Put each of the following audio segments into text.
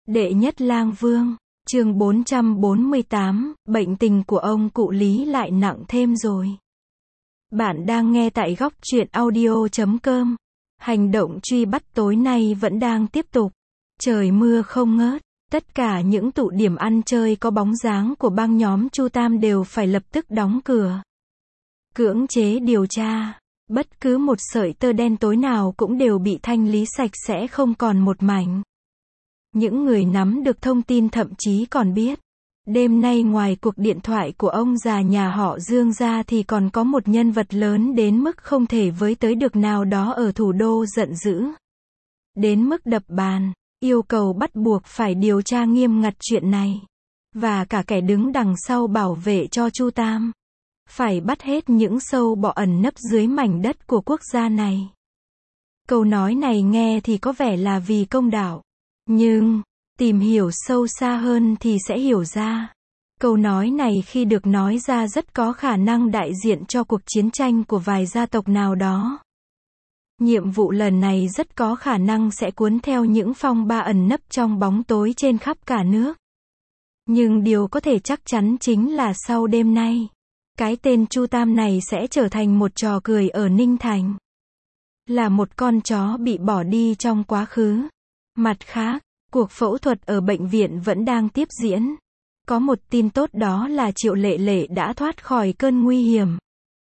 Đệ nhất lang vương, chương 448, bệnh tình của ông cụ Lý lại nặng thêm rồi. Bạn đang nghe tại góc truyện audio.com. Hành động truy bắt tối nay vẫn đang tiếp tục. Trời mưa không ngớt, tất cả những tụ điểm ăn chơi có bóng dáng của băng nhóm Chu Tam đều phải lập tức đóng cửa. Cưỡng chế điều tra, bất cứ một sợi tơ đen tối nào cũng đều bị thanh lý sạch sẽ không còn một mảnh. Những người nắm được thông tin thậm chí còn biết, đêm nay ngoài cuộc điện thoại của ông già nhà họ Dương ra thì còn có một nhân vật lớn đến mức không thể với tới được nào đó ở thủ đô giận dữ. Đến mức đập bàn, yêu cầu bắt buộc phải điều tra nghiêm ngặt chuyện này. Và cả kẻ đứng đằng sau bảo vệ cho Chu Tam. Phải bắt hết những sâu bọ ẩn nấp dưới mảnh đất của quốc gia này. Câu nói này nghe thì có vẻ là vì công đạo. Nhưng, tìm hiểu sâu xa hơn thì sẽ hiểu ra. Câu nói này khi được nói ra rất có khả năng đại diện cho cuộc chiến tranh của vài gia tộc nào đó. Nhiệm vụ lần này rất có khả năng sẽ cuốn theo những phong ba ẩn nấp trong bóng tối trên khắp cả nước. Nhưng điều có thể chắc chắn chính là sau đêm nay, cái tên Chu Tam này sẽ trở thành một trò cười ở Ninh Thành. Là một con chó bị bỏ đi trong quá khứ. Mặt khác, cuộc phẫu thuật ở bệnh viện vẫn đang tiếp diễn. Có một tin tốt đó là Triệu Lệ Lệ đã thoát khỏi cơn nguy hiểm.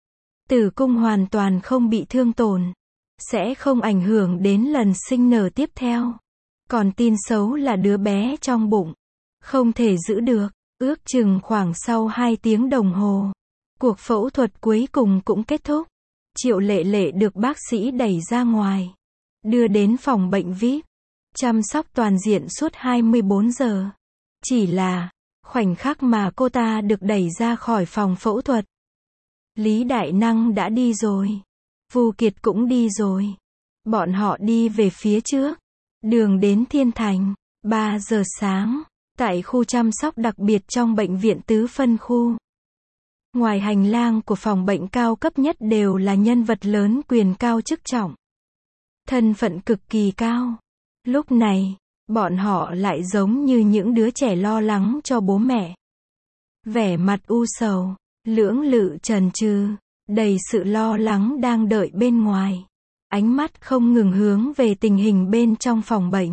Tử cung hoàn toàn không bị thương tổn. Sẽ không ảnh hưởng đến lần sinh nở tiếp theo. Còn tin xấu là đứa bé trong bụng không thể giữ được. Ước chừng khoảng sau 2 tiếng đồng hồ, cuộc phẫu thuật cuối cùng cũng kết thúc. Triệu Lệ Lệ được bác sĩ đẩy ra ngoài, đưa đến phòng bệnh VIP, chăm sóc toàn diện suốt 24 giờ. Chỉ là, khoảnh khắc mà cô ta được đẩy ra khỏi phòng phẫu thuật, Lý Đại Năng đã đi rồi. Vu Kiệt cũng đi rồi. Bọn họ đi về phía trước. Đường đến Thiên Thành. 3 giờ sáng. Tại khu chăm sóc đặc biệt trong bệnh viện tứ phân khu. Ngoài hành lang của phòng bệnh cao cấp nhất đều là nhân vật lớn quyền cao chức trọng. Thân phận cực kỳ cao. Lúc này, bọn họ lại giống như những đứa trẻ lo lắng cho bố mẹ. Vẻ mặt u sầu, lưỡng lự chần chừ, đầy sự lo lắng đang đợi bên ngoài. Ánh mắt không ngừng hướng về tình hình bên trong phòng bệnh.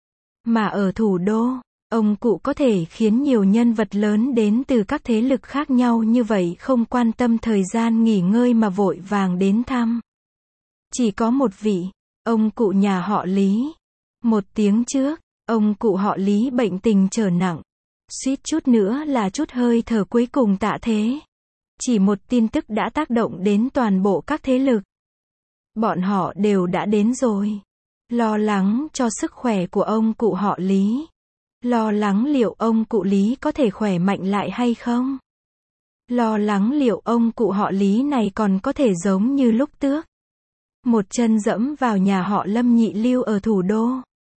Mà ở thủ đô, ông cụ có thể khiến nhiều nhân vật lớn đến từ các thế lực khác nhau như vậy không quan tâm thời gian nghỉ ngơi mà vội vàng đến thăm. Chỉ có một vị, ông cụ nhà họ Lý. 1 tiếng trước, ông cụ họ Lý bệnh tình trở nặng. Suýt chút nữa là chút hơi thở cuối cùng tạ thế. Chỉ một tin tức đã tác động đến toàn bộ các thế lực. Bọn họ đều đã đến rồi. Lo lắng cho sức khỏe của ông cụ họ Lý. Lo lắng liệu ông cụ Lý có thể khỏe mạnh lại hay không? Lo lắng liệu ông cụ họ Lý này còn có thể giống như lúc trước. Một chân dẫm vào nhà họ Lâm nhị lưu ở thủ đô.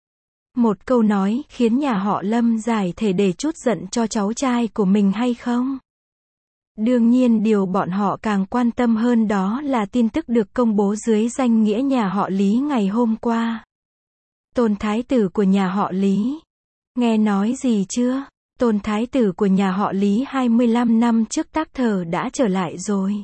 Một câu nói khiến nhà họ Lâm giải thể để trút giận cho cháu trai của mình hay không? Đương nhiên điều bọn họ càng quan tâm hơn đó là tin tức được công bố dưới danh nghĩa nhà họ Lý ngày hôm qua. Tôn thái tử của nhà họ Lý. Nghe nói gì chưa? Tôn thái tử của nhà họ Lý 25 năm trước tắc thở đã trở lại rồi.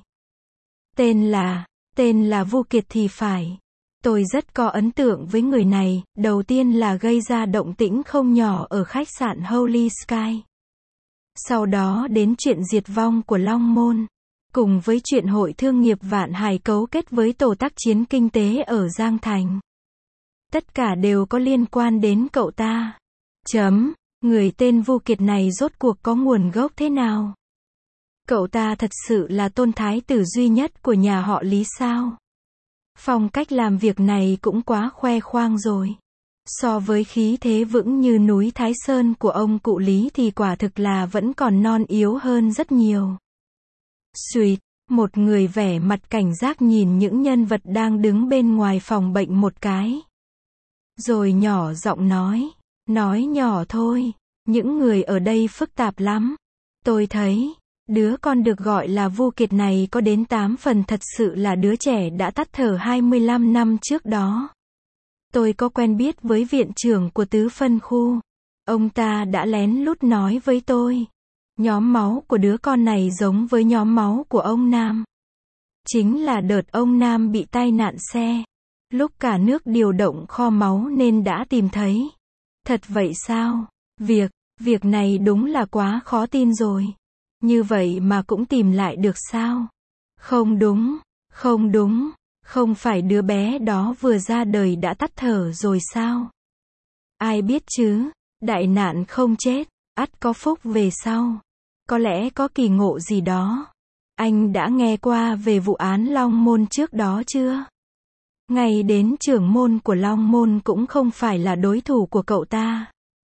Tên là Vu Kiệt thì phải. Tôi rất có ấn tượng với người này, đầu tiên là gây ra động tĩnh không nhỏ ở khách sạn Holy Sky. Sau đó đến chuyện diệt vong của Long Môn, cùng với chuyện hội thương nghiệp Vạn Hải cấu kết với tổ tác chiến kinh tế ở Giang Thành. Tất cả đều có liên quan đến cậu ta. Người tên Vu Kiệt này rốt cuộc có nguồn gốc thế nào? Cậu ta thật sự là tôn thái tử duy nhất của nhà họ Lý sao? Phong cách làm việc này cũng quá khoe khoang rồi. So với khí thế vững như núi Thái Sơn của ông cụ Lý thì quả thực là vẫn còn non yếu hơn rất nhiều. Xuýt, một người vẻ mặt cảnh giác nhìn những nhân vật đang đứng bên ngoài phòng bệnh một cái. Rồi nhỏ giọng nói nhỏ thôi, những người ở đây phức tạp lắm. Tôi thấy, đứa con được gọi là Vu Kiệt này có đến 8 phần thật sự là đứa trẻ đã tắt thở 25 năm trước đó. Tôi có quen biết với viện trưởng của tứ phân khu. Ông ta đã lén lút nói với tôi. Nhóm máu của đứa con này giống với nhóm máu của ông Nam. Chính là đợt ông Nam bị tai nạn xe. Lúc cả nước điều động kho máu nên đã tìm thấy. Thật vậy sao? Việc này đúng là quá khó tin rồi. Như vậy mà cũng tìm lại được sao? Không đúng, không phải đứa bé đó vừa ra đời đã tắt thở rồi sao? Ai biết chứ, đại nạn không chết, ắt có phúc về sau. Có lẽ có kỳ ngộ gì đó. Anh đã nghe qua về vụ án Long Môn trước đó chưa? Ngay đến trưởng môn của Long Môn cũng không phải là đối thủ của cậu ta.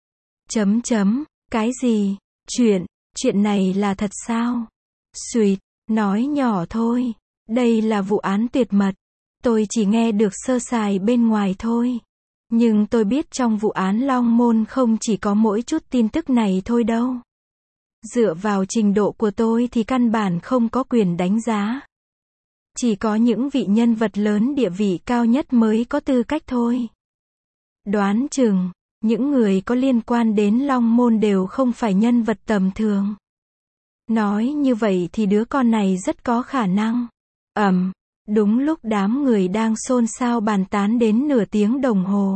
Cái gì? Chuyện này là thật sao? Xuyệt, nói nhỏ thôi. Đây là vụ án tuyệt mật. Tôi chỉ nghe được sơ sài bên ngoài thôi. Nhưng tôi biết trong vụ án Long Môn không chỉ có mỗi chút tin tức này thôi đâu. Dựa vào trình độ của tôi thì căn bản không có quyền đánh giá. Chỉ có những vị nhân vật lớn địa vị cao nhất mới có tư cách thôi. Đoán chừng, những người có liên quan đến Long Môn đều không phải nhân vật tầm thường. Nói như vậy thì đứa con này rất có khả năng. Đúng lúc đám người đang xôn xao bàn tán đến nửa tiếng đồng hồ.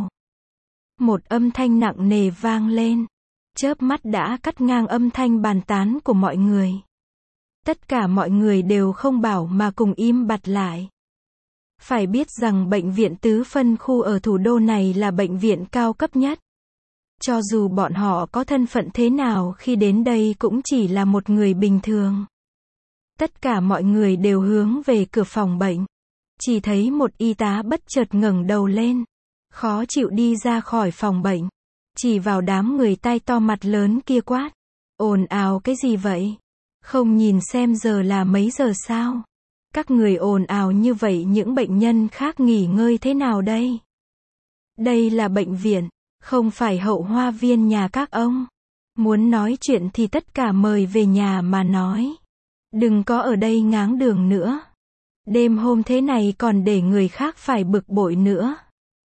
Một âm thanh nặng nề vang lên. Chớp mắt đã cắt ngang âm thanh bàn tán của mọi người. Tất cả mọi người đều không bảo mà cùng im bặt lại. Phải biết rằng bệnh viện tứ phân khu ở thủ đô này là bệnh viện cao cấp nhất. Cho dù bọn họ có thân phận thế nào khi đến đây cũng chỉ là một người bình thường. Tất cả mọi người đều hướng về cửa phòng bệnh. Chỉ thấy một y tá bất chợt ngẩng đầu lên. Khó chịu đi ra khỏi phòng bệnh. Chỉ vào đám người tai to mặt lớn kia quát. Ồn ào cái gì vậy? Không nhìn xem giờ là mấy giờ sao? Các người ồn ào như vậy những bệnh nhân khác nghỉ ngơi thế nào đây? Đây là bệnh viện, không phải hậu hoa viên nhà các ông. Muốn nói chuyện thì tất cả mời về nhà mà nói. Đừng có ở đây ngáng đường nữa. Đêm hôm thế này còn để người khác phải bực bội nữa.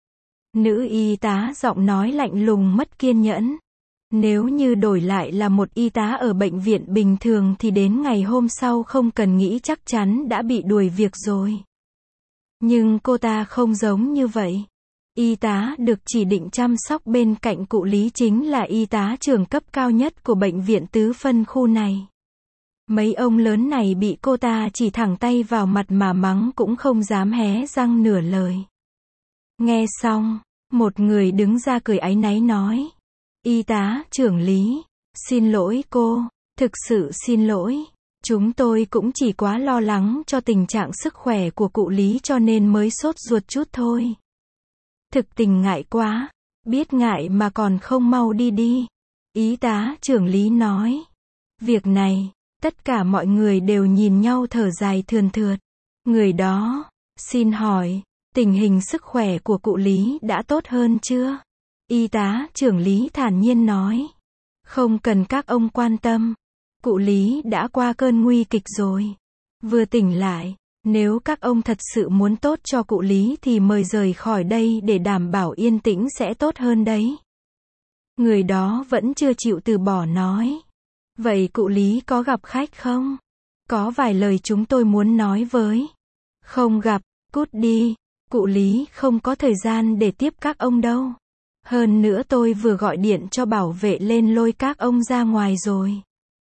Nữ y tá giọng nói lạnh lùng mất kiên nhẫn. Nếu như đổi lại là một y tá ở bệnh viện bình thường thì đến ngày hôm sau không cần nghĩ chắc chắn đã bị đuổi việc rồi. Nhưng cô ta không giống như vậy. Y tá được chỉ định chăm sóc bên cạnh cụ Lý chính là y tá trưởng cấp cao nhất của bệnh viện tứ phân khu này. Mấy ông lớn này bị cô ta chỉ thẳng tay vào mặt mà mắng cũng không dám hé răng nửa lời. Nghe xong, một người đứng ra cười áy náy nói. Y tá trưởng Lý, xin lỗi cô, thực sự xin lỗi. Chúng tôi cũng chỉ quá lo lắng cho tình trạng sức khỏe của cụ Lý cho nên mới sốt ruột chút thôi. Thực tình ngại quá, biết ngại mà còn không mau đi. Y tá trưởng Lý nói. Việc này, tất cả mọi người đều nhìn nhau thở dài thườn thượt. Người đó, xin hỏi, tình hình sức khỏe của cụ Lý đã tốt hơn chưa? Y tá trưởng Lý thản nhiên nói. Không cần các ông quan tâm. Cụ Lý đã qua cơn nguy kịch rồi. Vừa tỉnh lại. Nếu các ông thật sự muốn tốt cho cụ Lý thì mời rời khỏi đây để đảm bảo yên tĩnh sẽ tốt hơn đấy. Người đó vẫn chưa chịu từ bỏ nói. Vậy cụ Lý có gặp khách không? Có vài lời chúng tôi muốn nói với. Không gặp, cút đi. Cụ Lý không có thời gian để tiếp các ông đâu. Hơn nữa tôi vừa gọi điện cho bảo vệ lên lôi các ông ra ngoài rồi.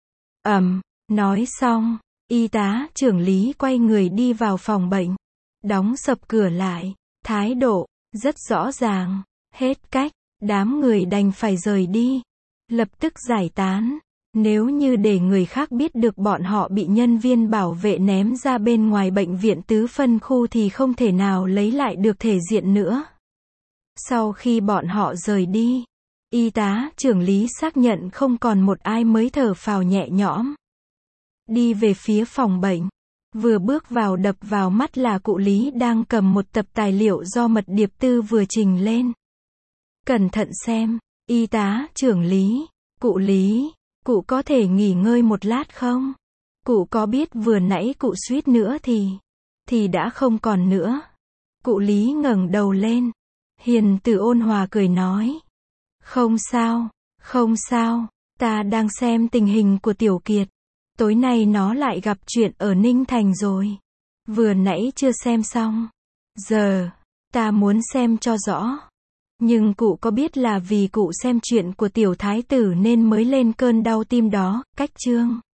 Nói xong, y tá trưởng Lý quay người đi vào phòng bệnh. Đóng sập cửa lại. Thái độ, rất rõ ràng. Hết cách, đám người đành phải rời đi. Lập tức giải tán. Nếu như để người khác biết được bọn họ bị nhân viên bảo vệ ném ra bên ngoài bệnh viện tứ phân khu thì không thể nào lấy lại được thể diện nữa. Sau khi bọn họ rời đi, y tá trưởng Lý xác nhận không còn một ai mới thở phào nhẹ nhõm. Đi về phía phòng bệnh. Vừa bước vào đập vào mắt là cụ Lý đang cầm một tập tài liệu do Mật Điệp Tư vừa trình lên. Cẩn thận xem, y tá trưởng Lý, cụ Lý, cụ có thể nghỉ ngơi một lát không? Cụ có biết vừa nãy cụ suýt nữa thì đã không còn nữa. Cụ Lý ngẩng đầu lên. Hiền từ ôn hòa cười nói. Không sao, Không sao, ta đang xem tình hình của Tiểu Kiệt. Tối nay nó lại gặp chuyện ở Ninh Thành rồi. Vừa nãy chưa xem xong. Giờ, ta muốn xem cho rõ. Nhưng cụ có biết là vì cụ xem chuyện của tiểu thái tử nên mới lên cơn đau tim đó, cách chương.